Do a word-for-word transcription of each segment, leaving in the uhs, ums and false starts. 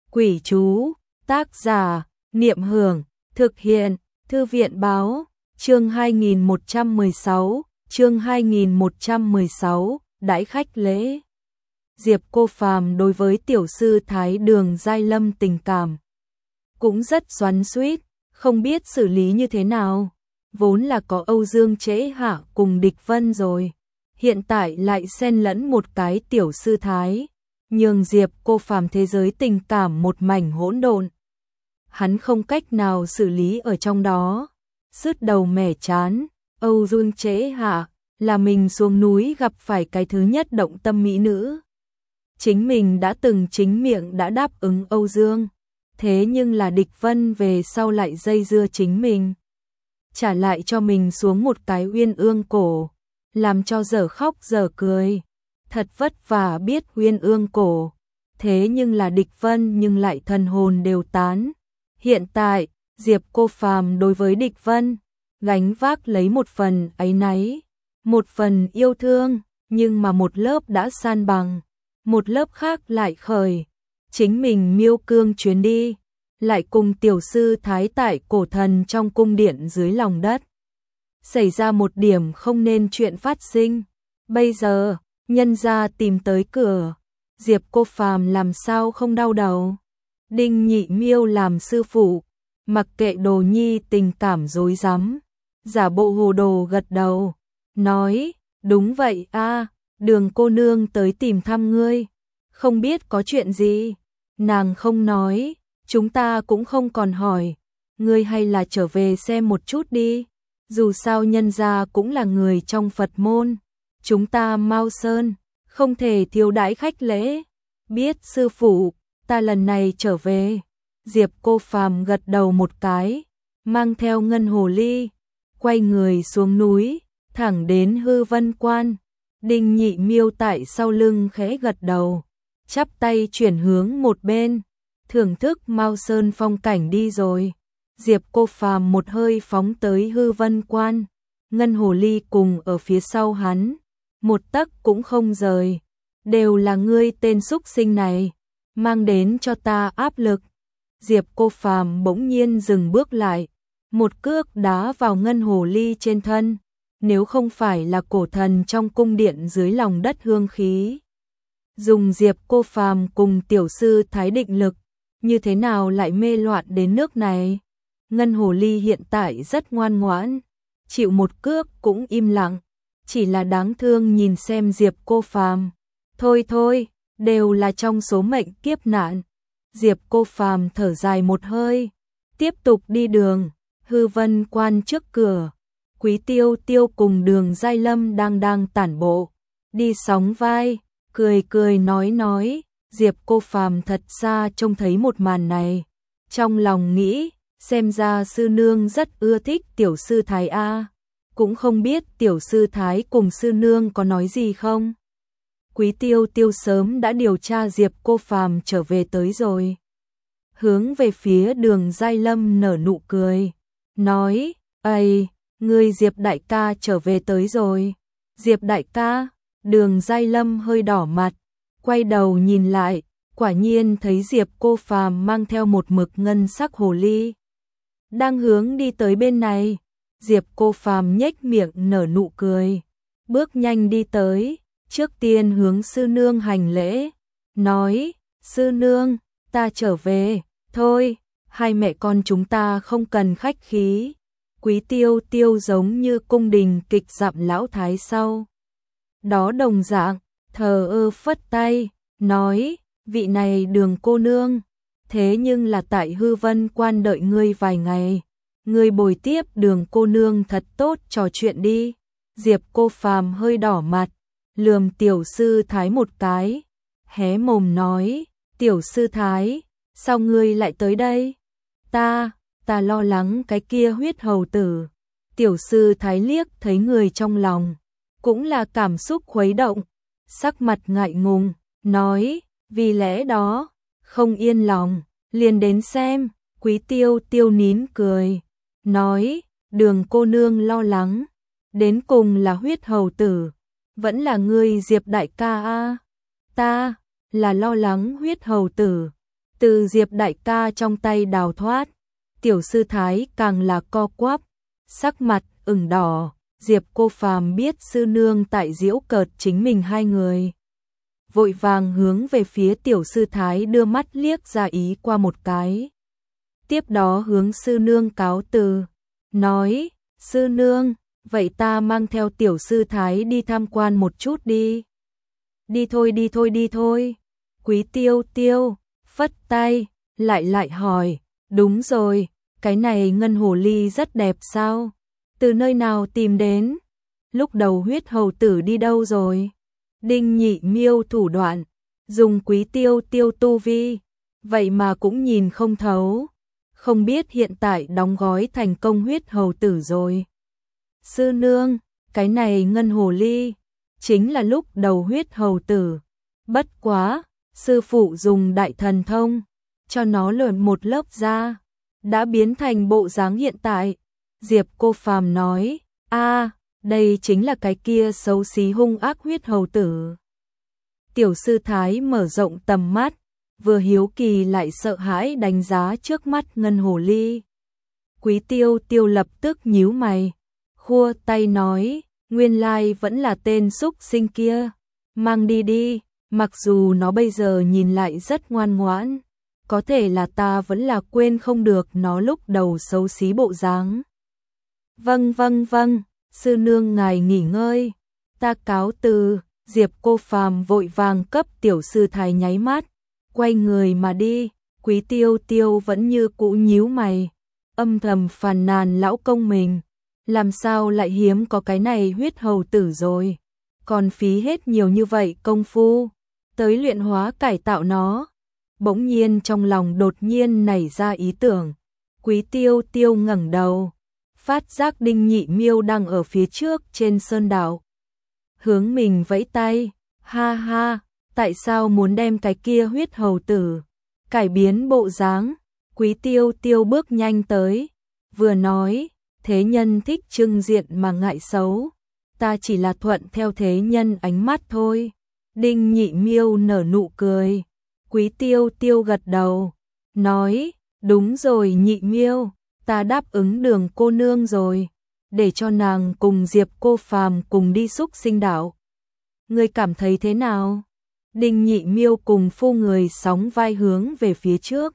Quỷ chú, tác giả, Niệm Hưởng, thực hiện, Thư viện báo, chương hai nghìn một trăm mười sáu, chương hai nghìn một trăm mười sáu, đãi khách lễ. Diệp Cô Phàm đối với tiểu sư Thái Đường Giai Lâm tình cảm cũng rất xoắn xuýt, không biết xử lý như thế nào. Vốn là có Âu Dương Trễ Hạ cùng Địch Vân rồi, hiện tại lại xen lẫn một cái tiểu sư Thái, nhường Diệp Cô Phàm thế giới tình cảm một mảnh hỗn độn. Hắn không cách nào xử lý ở trong đó, sứt đầu mẻ chán. Âu Dương Trễ Hạ là mình xuống núi gặp phải cái thứ nhất động tâm mỹ nữ. Chính mình đã từng chính miệng đã đáp ứng Âu Dương, thế nhưng là Địch Vân về sau lại dây dưa chính mình, trả lại cho mình xuống một cái uyên ương cổ, làm cho dở khóc dở cười. Thật vất vả biết uyên ương cổ, thế nhưng là Địch Vân nhưng lại thần hồn đều tán. Hiện tại, Diệp Cô Phàm đối với Địch Vân gánh vác lấy một phần áy náy, một phần yêu thương, nhưng mà một lớp đã san bằng, một lớp khác lại khởi. Chính mình miêu cương chuyến đi, lại cùng tiểu sư Thái tại cổ thần trong cung điện dưới lòng đất. Xảy ra một điểm không nên chuyện phát sinh. Bây giờ, nhân gia tìm tới cửa, Diệp Cô Phàm làm sao không đau đầu. Đinh Nhị Miêu làm sư phụ, mặc kệ Đồ Nhi tình cảm rối rắm, giả bộ hồ đồ gật đầu, nói, đúng vậy a, Đường cô nương tới tìm thăm ngươi, không biết có chuyện gì. Nàng không nói, chúng ta cũng không còn hỏi, ngươi hay là trở về xem một chút đi, dù sao nhân gia cũng là người trong Phật môn, chúng ta Mao Sơn không thể thiếu đãi khách lễ. Biết sư phụ, ta lần này trở về. Diệp Cô Phàm gật đầu một cái, mang theo Ngân Hồ Ly, quay người xuống núi, thẳng đến Hư Vân Quan. Đinh Nhị Miêu tại sau lưng khẽ gật đầu, chắp tay chuyển hướng một bên, thưởng thức Mao Sơn phong cảnh đi rồi. Diệp Cô Phàm một hơi phóng tới Hư Vân Quan, Ngân Hồ Ly cùng ở phía sau hắn, một tấc cũng không rời. Đều là ngươi tên xúc sinh này, mang đến cho ta áp lực. Diệp Cô Phàm bỗng nhiên dừng bước lại, một cước đá vào Ngân Hồ Ly trên thân. Nếu không phải là cổ thần trong cung điện dưới lòng đất hương khí, dùng Diệp Cô Phàm cùng tiểu sư Thái định lực, như thế nào lại mê loạn đến nước này. Ngân Hồ Ly hiện tại rất ngoan ngoãn, chịu một cước cũng im lặng, chỉ là đáng thương nhìn xem Diệp Cô Phàm. Thôi thôi, đều là trong số mệnh kiếp nạn. Diệp Cô Phàm thở dài một hơi, tiếp tục đi đường. Hư Vân Quan trước cửa, Quý Tiêu Tiêu cùng Đường Giai Lâm đang đang tản bộ, đi sóng vai, cười cười nói nói. Diệp Cô Phàm thật xa trông thấy một màn này, trong lòng nghĩ, xem ra sư nương rất ưa thích tiểu sư Thái a, cũng không biết tiểu sư Thái cùng sư nương có nói gì không. Quý Tiêu Tiêu sớm đã điều tra Diệp Cô Phàm trở về tới rồi, hướng về phía Đường Giai Lâm nở nụ cười, nói, ây, ngươi Diệp đại ca trở về tới rồi. Diệp đại ca, Đường Giai Lâm hơi đỏ mặt, quay đầu nhìn lại, quả nhiên thấy Diệp Cô Phàm mang theo một mực ngân sắc hồ ly, đang hướng đi tới bên này. Diệp Cô Phàm nhếch miệng nở nụ cười, bước nhanh đi tới, trước tiên hướng sư nương hành lễ, nói, sư nương, ta trở về, thôi, hai mẹ con chúng ta không cần khách khí. Quý Tiêu Tiêu giống như cung đình kịch dặm lão thái sau đó đồng dạng, thờ ơ phất tay, nói, vị này Đường cô nương, thế nhưng là tại Hư Vân Quan đợi ngươi vài ngày, ngươi bồi tiếp Đường cô nương thật tốt trò chuyện đi. Diệp Cô Phàm hơi đỏ mặt, lườm tiểu sư Thái một cái, hé mồm nói, tiểu sư Thái, sao ngươi lại tới đây? Ta, ta lo lắng cái kia huyết hầu tử. Tiểu sư Thái liếc thấy người trong lòng, cũng là cảm xúc khuấy động, sắc mặt ngại ngùng, nói, vì lẽ đó, không yên lòng, liền đến xem. Quý Tiêu Tiêu nín cười, nói, Đường cô nương lo lắng, đến cùng là huyết hầu tử, vẫn là ngươi Diệp đại ca a? Ta, là lo lắng huyết hầu tử. từ Diệp đại ca trong tay đào thoát. Tiểu sư thái càng là co quắp, sắc mặt ửng đỏ. Diệp Cô Phàm biết sư nương tại giễu cợt chính mình hai người, vội vàng hướng về phía tiểu sư thái đưa mắt liếc ra ý qua một cái. Tiếp đó hướng sư nương cáo từ, nói, sư nương, vậy ta mang theo tiểu sư thái đi tham quan một chút đi. Đi thôi đi thôi đi thôi. Quý Tiêu Tiêu phất tay, lại lại hỏi, đúng rồi, cái này ngân hồ ly rất đẹp sao? Từ nơi nào tìm đến? Lúc đầu huyết hầu tử đi đâu rồi? Đinh Nhị Miêu thủ đoạn, dùng Quý Tiêu Tiêu tu vi, vậy mà cũng nhìn không thấu. Không biết hiện tại đóng gói thành công huyết hầu tử rồi. Sư nương, cái này ngân hồ ly, chính là lúc đầu huyết hầu tử. Bất quá, sư phụ dùng đại thần thông, cho nó lượn một lớp da, đã biến thành bộ dáng hiện tại. Diệp Cô Phàm nói, a, đây chính là cái kia xấu xí hung ác huyết hầu tử. Tiểu sư thái mở rộng tầm mắt, vừa hiếu kỳ lại sợ hãi đánh giá trước mắt ngân hồ ly. Quý Tiêu Tiêu lập tức nhíu mày, khua tay nói, nguyên lai vẫn là tên xúc sinh kia, mang đi đi, mặc dù nó bây giờ nhìn lại rất ngoan ngoãn, có thể là ta vẫn là quên không được nó lúc đầu xấu xí bộ dáng. Vâng vâng vâng, sư nương ngài nghỉ ngơi, ta cáo từ. Diệp Cô Phàm vội vàng cấp tiểu sư thái nháy mắt, quay người mà đi. Quý Tiêu Tiêu vẫn như cũ nhíu mày, âm thầm phàn nàn lão công mình, làm sao lại hiếm có cái này huyết hầu tử rồi, còn phí hết nhiều như vậy công phu tới luyện hóa cải tạo nó. Bỗng nhiên trong lòng đột nhiên nảy ra ý tưởng. Quý Tiêu Tiêu ngẩng đầu, phát giác Đinh Nhị Miêu đang ở phía trước trên sơn đảo, hướng mình vẫy tay, ha ha, tại sao muốn đem cái kia huyết hầu tử cải biến bộ dáng? Quý Tiêu Tiêu bước nhanh tới, vừa nói, thế nhân thích trưng diện mà ngại xấu, ta chỉ là thuận theo thế nhân ánh mắt thôi. Đinh Nhị Miêu nở nụ cười, Quý Tiêu Tiêu gật đầu, nói, đúng rồi Nhị Miêu, ta đáp ứng Đường cô nương rồi, để cho nàng cùng Diệp Cô Phàm cùng đi xúc sinh đảo. Ngươi cảm thấy thế nào? Đinh Nhị Miêu cùng phu người sóng vai hướng về phía trước,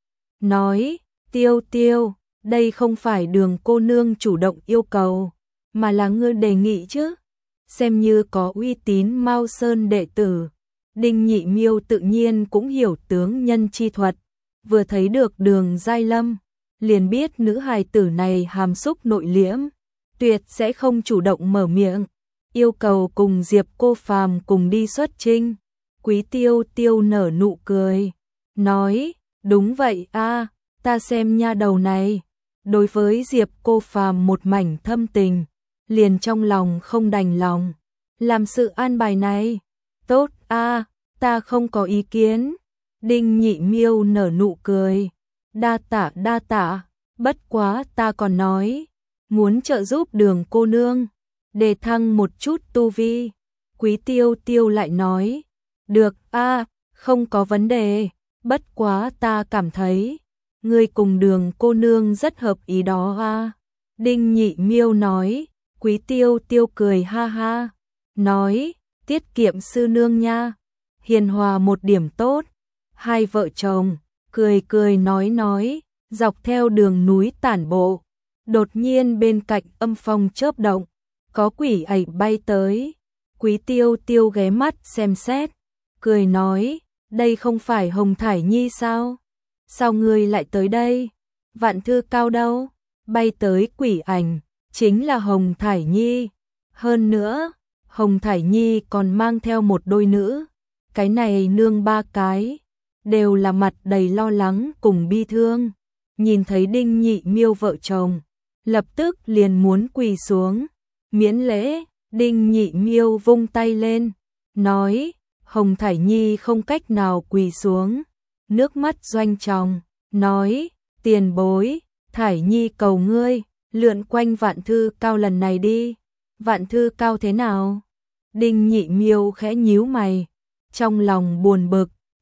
nói, Tiêu Tiêu, đây không phải Đường cô nương chủ động yêu cầu, mà là ngươi đề nghị chứ, xem như có uy tín Mao Sơn đệ tử. Đinh Nhị Miêu tự nhiên cũng hiểu tướng nhân chi thuật, vừa thấy được Đường Giai Lâm, liền biết nữ hài tử này hàm xúc nội liễm, tuyệt sẽ không chủ động mở miệng, yêu cầu cùng Diệp Cô Phàm cùng đi xuất chinh. Quý Tiêu Tiêu nở nụ cười, nói, đúng vậy a, ta xem nha đầu này, đối với Diệp Cô Phàm một mảnh thâm tình, liền trong lòng không đành lòng, làm sự an bài này, tốt a, ta không có ý kiến. Đinh Nhị Miêu nở nụ cười, đa tạ đa tạ, bất quá ta còn nói, muốn trợ giúp Đường cô nương đề thăng một chút tu vi. Quý Tiêu Tiêu lại nói, được a, không có vấn đề, bất quá ta cảm thấy ngươi cùng Đường cô nương rất hợp ý đó a. Đinh Nhị Miêu nói. Quý Tiêu Tiêu cười ha ha, nói, tiết kiệm sư nương nha, hiền hòa một điểm tốt. Hai vợ chồng cười cười nói nói, dọc theo đường núi tản bộ, đột nhiên bên cạnh âm phong chớp động, có quỷ ẩy bay tới. Quý Tiêu Tiêu ghé mắt xem xét, cười nói, đây không phải Hồng Thải Nhi sao? Sao ngươi lại tới đây? Vạn Thư Cao đâu? Bay tới quỷ ảnh chính là Hồng Thải Nhi. Hơn nữa, Hồng Thải Nhi còn mang theo một đôi nữ, cái này nương ba cái, đều là mặt đầy lo lắng cùng bi thương. Nhìn thấy Đinh Nhị Miêu vợ chồng, lập tức liền muốn quỳ xuống, miễn lễ. Đinh Nhị Miêu vung tay lên, nói, Hồng Thải Nhi không cách nào quỳ xuống, nước mắt doanh tròng, nói, tiền bối, Thải Nhi cầu ngươi, lượn quanh Vạn Thư Cao lần này đi. Vạn Thư Cao thế nào? Đinh Nhị Miêu khẽ nhíu mày, trong lòng buồn bực,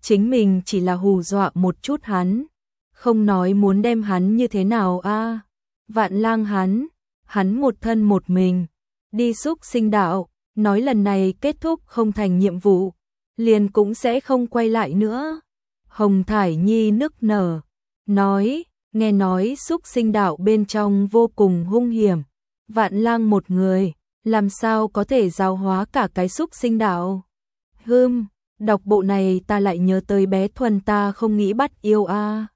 chính mình chỉ là hù dọa một chút hắn, không nói muốn đem hắn như thế nào a. Vạn Lang hắn, hắn một thân một mình, đi xúc sinh đạo, nói lần này kết thúc không thành nhiệm vụ, liền cũng sẽ không quay lại nữa. Hồng Thải Nhi nức nở, nói, nghe nói xúc sinh đạo bên trong vô cùng hung hiểm, Vạn Lang một người, làm sao có thể giáo hóa cả cái xúc sinh đạo. Hừm, đọc bộ này ta lại nhớ tới bé Thuần ta không nghĩ bắt yêu a.